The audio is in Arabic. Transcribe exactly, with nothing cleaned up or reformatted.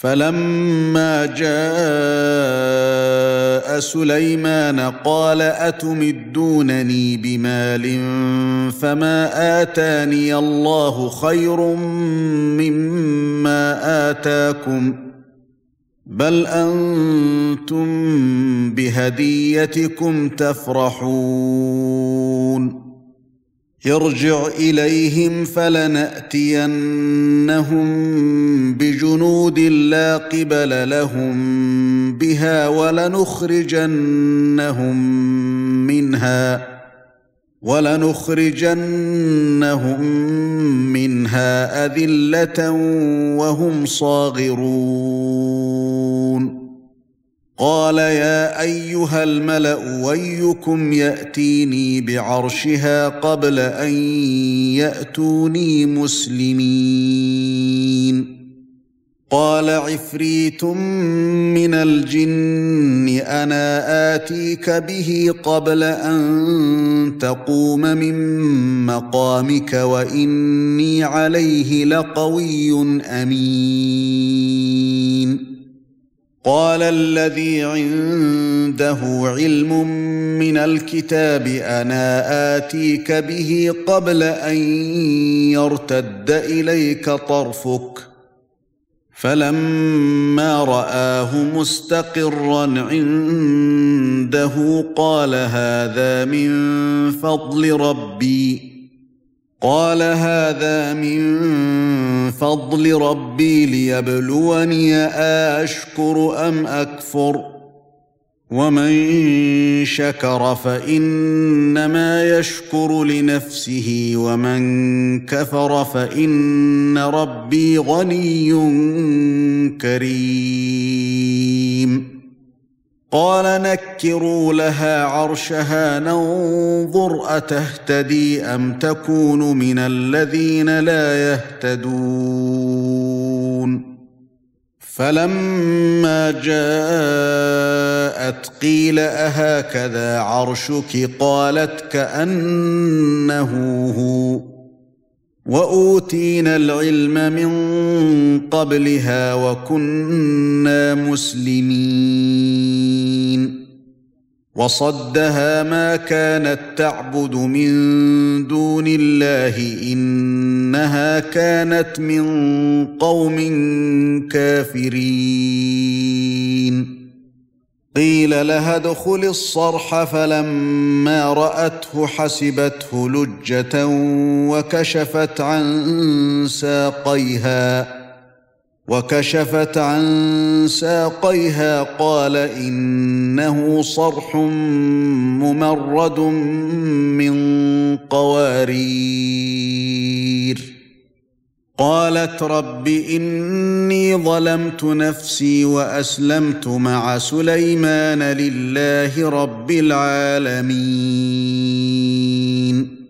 فلما جاء سليمان قال أتمدونني بمال فما آتاني الله خير مما آتاكم بل أنتم بهديتكم تفرحون ارجع إليهم فلنأتينهم بجنود لا قبل لهم بها ولنخرجنهم منها ولنخرجنهم منها أذلة وهم صاغرون قال يا أيها الملأ أيكم يأتيني بعرشها قبل أن يأتوني مسلمين قال عفريت من الجن أنا آتيك به قبل أن تقوم من مقامك وإني عليه لقوي أمين قال الذي عنده علم من الكتاب أنا آتيك به قبل أن يرتد إليك طرفك فلما رآه مستقرا عنده قال هذا من فضل ربي قال هذا من فضل ربي ليبلوني أشكر أم أكفر ومن شكر فإنما يشكر لنفسه ومن كفر فإن ربي غني كريم قال نكروا لها عرشها ننظر أتهتدي أم تكون من الذين لا يهتدون فلما جاءت قيل أهكذا عرشك قالت كأنه هو وأوتينا العلم من قبلها وكنا مسلمين وصدها ما كانت تعبد من دون الله إنها كانت من قوم كافرين قيل لها ادخل الصرح فلما رأته حسبته لجة وكشفت عن ساقيها وكشفت عن ساقيها قال إنه صرح ممرد من قوارير قالت رب إني ظلمت نفسي وأسلمت مع سليمان لله رب العالمين